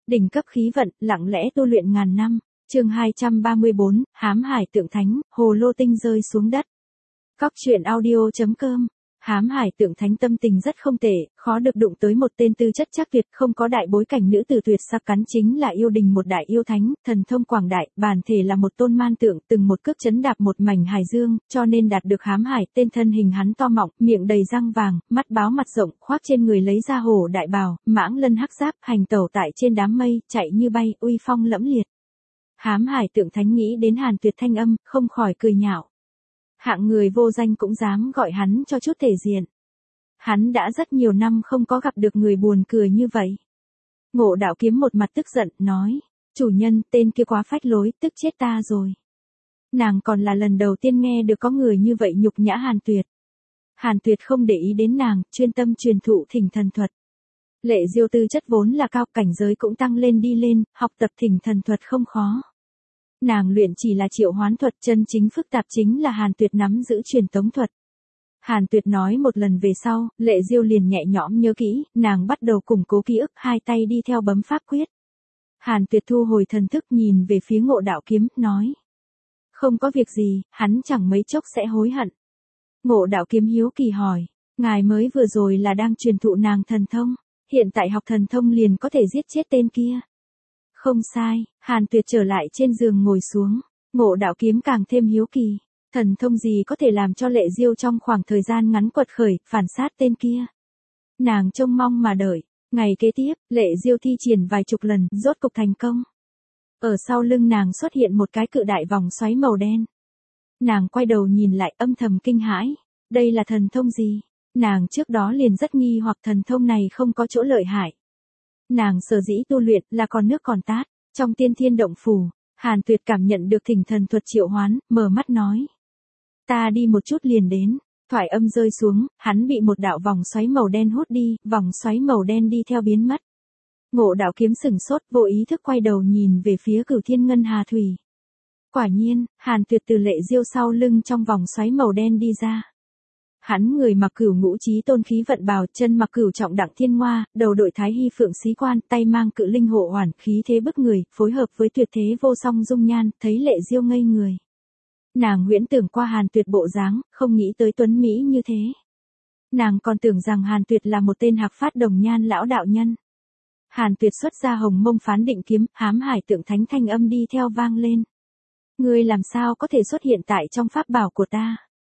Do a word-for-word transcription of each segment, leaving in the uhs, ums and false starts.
Đỉnh cấp khí vận, lặng lẽ tu luyện ngàn năm. Chương hai trăm ba mươi bốn, Hám Hải Tượng Thánh, hồ lô tinh rơi xuống đất. Cóc truyện audio chấm com. Hám Hải Tượng Thánh tâm tình rất không tệ, khó được đụng tới một tên tư chất chắc tuyệt, không có đại bối cảnh nữ tử tuyệt sắc, cắn chính là yêu đình một đại yêu thánh, thần thông quảng đại, bản thể là một tôn man tượng, từng một cước chấn đạp một mảnh hải dương, cho nên đạt được Hám Hải. Tên thân hình hắn to mọng, miệng đầy răng vàng, mắt báo mặt rộng, khoác trên người lấy ra hổ đại bào, mãng lân hắc giáp, hành tẩu tại trên đám mây, chạy như bay, uy phong lẫm liệt. Hám Hải Tượng Thánh nghĩ đến Hàn Tuyệt thanh âm, không khỏi cười nhạo. Hạng người vô danh cũng dám gọi hắn cho chút thể diện. Hắn đã rất nhiều năm không có gặp được người buồn cười như vậy. Ngộ Đạo Kiếm một mặt tức giận, nói, chủ nhân, tên kia quá phách lối, tức chết ta rồi. Nàng còn là lần đầu tiên nghe được có người như vậy nhục nhã Hàn Tuyệt. Hàn Tuyệt không để ý đến nàng, chuyên tâm truyền thụ thỉnh thần thuật. Lệ Diêu tư chất vốn là cao, cảnh giới cũng tăng lên đi lên, học tập thỉnh thần thuật không khó. Nàng luyện chỉ là triệu hoán thuật, chân chính phức tạp chính là Hàn Tuyệt nắm giữ truyền tống thuật. Hàn Tuyệt nói một lần về sau, Lệ Diêu liền nhẹ nhõm nhớ kỹ, nàng bắt đầu củng cố ký ức, hai tay đi theo bấm pháp quyết. Hàn Tuyệt thu hồi thần thức nhìn về phía Ngộ Đạo Kiếm, nói. Không có việc gì, hắn chẳng mấy chốc sẽ hối hận. Ngộ Đạo Kiếm hiếu kỳ hỏi, ngài mới vừa rồi là đang truyền thụ nàng thần thông, hiện tại học thần thông liền có thể giết chết tên kia. Không sai, Hàn Tuyệt trở lại trên giường ngồi xuống, Ngộ Đạo Kiếm càng thêm hiếu kỳ, thần thông gì có thể làm cho Lệ Diêu trong khoảng thời gian ngắn quật khởi, phản sát tên kia. Nàng trông mong mà đợi, ngày kế tiếp, Lệ Diêu thi triển vài chục lần, rốt cục thành công. Ở sau lưng nàng xuất hiện một cái cự đại vòng xoáy màu đen. Nàng quay đầu nhìn lại, âm thầm kinh hãi, đây là thần thông gì? Nàng trước đó liền rất nghi hoặc thần thông này không có chỗ lợi hại. Nàng sở dĩ tu luyện là còn nước còn tát, trong tiên thiên động phủ, Hàn Tuyệt cảm nhận được thỉnh thần thuật triệu hoán, mở mắt nói. Ta đi một chút liền đến, thoại âm rơi xuống, hắn bị một đạo vòng xoáy màu đen hút đi, vòng xoáy màu đen đi theo biến mất. Ngộ Đạo Kiếm sửng sốt, vô ý thức quay đầu nhìn về phía Cửu Thiên Ngân Hà Thủy. Quả nhiên, Hàn Tuyệt từ Lệ Diêu sau lưng trong vòng xoáy màu đen đi ra. Hắn người mặc cửu ngũ chí tôn khí vận bào, chân mặc cửu trọng đặng thiên ngoa, đầu đội thái hy phượng xí quan, tay mang cự linh hộ hoàn, khí thế bức người, phối hợp với tuyệt thế vô song dung nhan, thấy Lệ Diêu ngây người. Nàng huyễn tưởng qua Hàn Tuyệt bộ dáng, không nghĩ tới tuấn mỹ như thế. Nàng còn tưởng rằng Hàn Tuyệt là một tên hạc phát đồng nhan lão đạo nhân. Hàn Tuyệt xuất ra hồng mông phán định kiếm, Hám Hải Tượng Thánh thanh âm đi theo vang lên. Ngươi làm sao có thể xuất hiện tại trong pháp bảo của ta?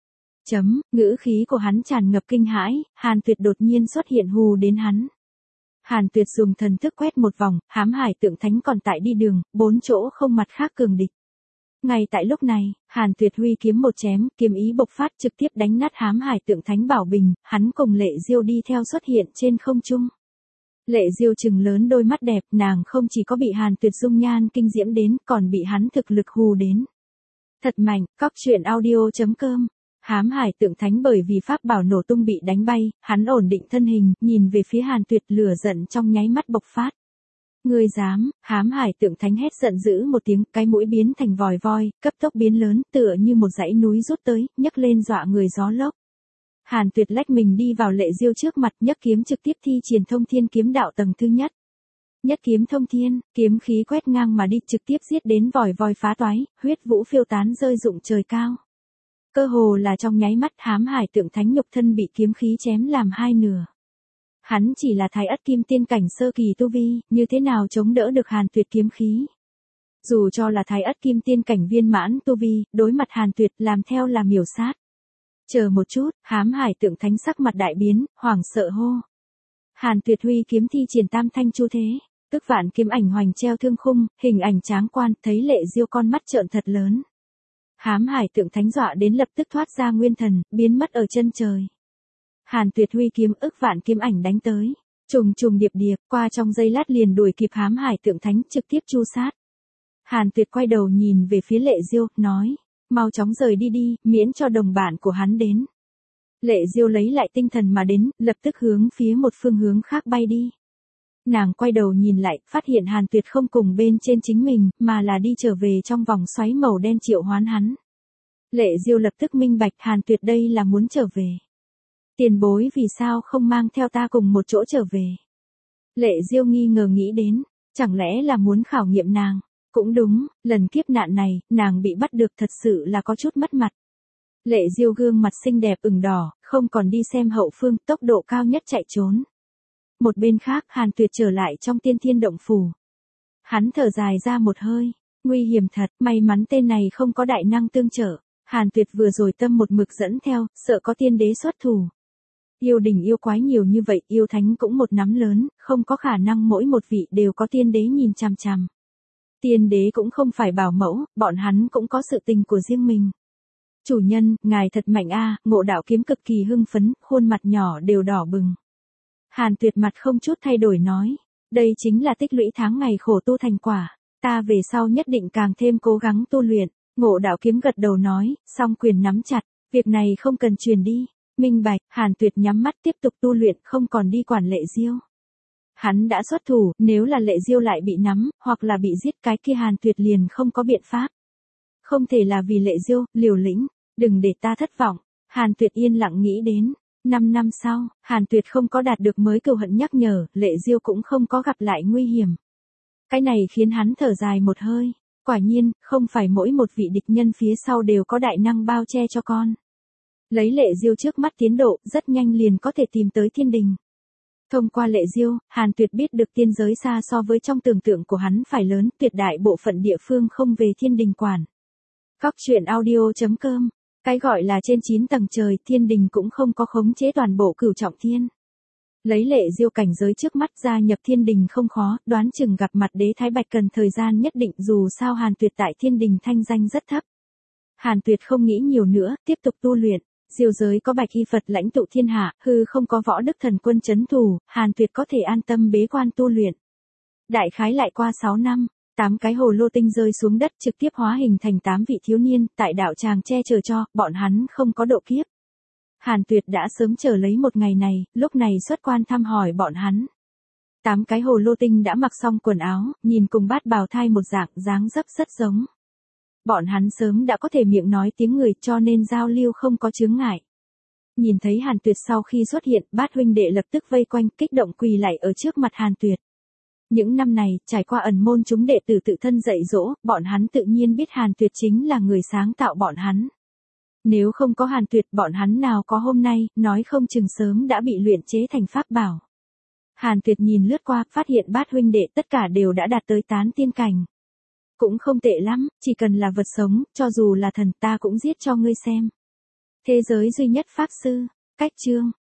Chấm, ngữ khí của hắn tràn ngập kinh hãi, Hàn Tuyệt đột nhiên xuất hiện hù đến hắn. Hàn Tuyệt dùng thần thức quét một vòng, Hám Hải Tượng Thánh còn tại đi đường, bốn chỗ không mặt khác cường địch. Ngay tại lúc này, Hàn Tuyệt huy kiếm một chém, kiếm ý bộc phát trực tiếp đánh nát Hám Hải Tượng Thánh bảo bình, hắn cùng Lệ Diêu đi theo xuất hiện trên không trung. Lệ Diêu trừng lớn đôi mắt đẹp, nàng không chỉ có bị Hàn Tuyệt dung nhan kinh diễm đến, còn bị hắn thực lực hù đến. Thật mạnh, cóc truyện audio chấm com. Hám Hải Tượng Thánh bởi vì pháp bảo nổ tung bị đánh bay, hắn ổn định thân hình, nhìn về phía Hàn Tuyệt, lửa giận trong nháy mắt bộc phát. Ngươi dám? Hám Hải Tượng Thánh hét giận dữ một tiếng, cái mũi biến thành vòi voi, cấp tốc biến lớn, tựa như một dãy núi rút tới, nhấc lên dọa người gió lốc. Hàn Tuyệt lách mình đi vào Lệ Diêu trước mặt, nhấc kiếm trực tiếp thi triển Thông Thiên Kiếm Đạo tầng thứ nhất. Nhất kiếm thông thiên, kiếm khí quét ngang mà đi, trực tiếp giết đến vòi voi phá toái, huyết vũ phiêu tán rơi rụng trời cao. Cơ hồ là trong nháy mắt, Hám Hải Tượng Thánh nhục thân bị kiếm khí chém làm hai nửa. Hắn chỉ là thái ất kim tiên cảnh sơ kỳ tu vi, như thế nào chống đỡ được Hàn Tuyệt kiếm khí? Dù cho là thái ất kim tiên cảnh viên mãn tu vi, đối mặt Hàn Tuyệt làm theo là miểu sát. Chờ một chút, Hám Hải Tượng Thánh sắc mặt đại biến, hoảng sợ hô. Hàn Tuyệt huy kiếm thi triển tam thanh chu thế, tức vạn kiếm ảnh hoành treo thương khung, hình ảnh tráng quan, thấy Lệ Diêu con mắt trợn thật lớn. Hám Hải Tượng Thánh dọa đến lập tức thoát ra nguyên thần, biến mất ở chân trời. Hàn Tuyệt huy kiếm ức vạn kiếm ảnh đánh tới, trùng trùng điệp điệp, qua trong giây lát liền đuổi kịp Hám Hải Tượng Thánh, trực tiếp chu sát. Hàn Tuyệt quay đầu nhìn về phía Lệ Diêu, nói, mau chóng rời đi đi, miễn cho đồng bạn của hắn đến. Lệ Diêu lấy lại tinh thần mà đến, lập tức hướng phía một phương hướng khác bay đi. Nàng quay đầu nhìn lại, phát hiện Hàn Tuyệt không cùng bên trên chính mình, mà là đi trở về trong vòng xoáy màu đen triệu hoán hắn. Lệ Diêu lập tức minh bạch, Hàn Tuyệt đây là muốn trở về. Tiền bối vì sao không mang theo ta cùng một chỗ trở về? Lệ Diêu nghi ngờ nghĩ đến, Chẳng lẽ là muốn khảo nghiệm nàng? Cũng đúng, lần kiếp nạn này, nàng bị bắt được thật sự là có chút mất mặt. Lệ Diêu gương mặt xinh đẹp ửng đỏ, không còn đi xem hậu phương, tốc độ cao nhất chạy trốn. Một bên khác, Hàn Tuyệt trở lại trong Tiên Thiên Động Phủ. Hắn thở dài ra một hơi, nguy hiểm thật, may mắn tên này không có đại năng tương trợ. Hàn Tuyệt vừa rồi tâm một mực dẫn theo, sợ có tiên đế xuất thủ. Yêu đình yêu quái nhiều như vậy, yêu thánh cũng một nắm lớn, không có khả năng mỗi một vị đều có tiên đế nhìn chằm chằm. Tiên đế cũng không phải bảo mẫu, bọn hắn cũng có sự tình của riêng mình. Chủ nhân, ngài thật mạnh a, Ngộ Đạo Kiếm cực kỳ hưng phấn, khuôn mặt nhỏ đều đỏ bừng. Hàn Tuyệt mặt không chút thay đổi nói, đây chính là tích lũy tháng ngày khổ tu thành quả, ta về sau nhất định càng thêm cố gắng tu luyện. Ngộ Đạo Kiếm gật đầu nói, song quyền nắm chặt, việc này không cần truyền đi. Minh bạch, Hàn Tuyệt nhắm mắt tiếp tục tu luyện, không còn đi quản Lệ Diêu. Hắn đã xuất thủ, nếu là Lệ Diêu lại bị nắm, hoặc là bị giết, cái kia Hàn Tuyệt liền không có biện pháp. Không thể là vì Lệ Diêu, liều lĩnh, đừng để ta thất vọng. Hàn Tuyệt yên lặng nghĩ đến, năm năm sau, Hàn Tuyệt không có đạt được mới cừu hận nhắc nhở, Lệ Diêu cũng không có gặp lại nguy hiểm. Cái này khiến hắn thở dài một hơi, quả nhiên, không phải mỗi một vị địch nhân phía sau đều có đại năng bao che cho con. Lấy Lệ Diêu trước mắt tiến độ, rất nhanh liền có thể tìm tới thiên đình. Thông qua Lệ Diêu, Hàn Tuyệt biết được tiên giới xa so với trong tưởng tượng của hắn phải lớn, tuyệt đại bộ phận địa phương không về thiên đình quản. Góc truyện audio chấm com, cái gọi là trên chín tầng trời, thiên đình cũng không có khống chế toàn bộ cửu trọng thiên. Lấy Lệ Diêu cảnh giới trước mắt gia nhập thiên đình không khó, đoán chừng gặp mặt đế Thái Bạch cần thời gian nhất định, dù sao Hàn Tuyệt tại thiên đình thanh danh rất thấp. Hàn Tuyệt không nghĩ nhiều nữa, tiếp tục tu luyện. Diêu giới có Bạch Y Phật lãnh tụ thiên hạ, hư không có Võ Đức Thần Quân trấn thủ, Hàn Tuyệt có thể an tâm bế quan tu luyện. Đại khái lại qua sáu năm, tám cái hồ lô tinh rơi xuống đất, trực tiếp hóa hình thành tám vị thiếu niên, tại đạo tràng che chở cho, bọn hắn không có độ kiếp. Hàn Tuyệt đã sớm chờ lấy một ngày này, lúc này xuất quan thăm hỏi bọn hắn. Tám cái hồ lô tinh đã mặc xong quần áo, nhìn cùng bát bào thai một dạng, dáng dấp rất giống. Bọn hắn sớm đã có thể miệng nói tiếng người, cho nên giao lưu không có chướng ngại. Nhìn thấy Hàn Tuyệt sau khi xuất hiện, bát huynh đệ lập tức vây quanh, kích động quỳ lạy ở trước mặt Hàn Tuyệt. Những năm này, trải qua ẩn môn chúng đệ tử tự thân dạy dỗ, bọn hắn tự nhiên biết Hàn Tuyệt chính là người sáng tạo bọn hắn. Nếu không có Hàn Tuyệt, bọn hắn nào có hôm nay, nói không chừng sớm đã bị luyện chế thành pháp bảo. Hàn Tuyệt nhìn lướt qua, phát hiện bát huynh đệ tất cả đều đã đạt tới tán tiên cảnh. Cũng không tệ lắm, chỉ cần là vật sống, cho dù là thần ta cũng giết cho ngươi xem. Thế giới duy nhất pháp sư, cách chương.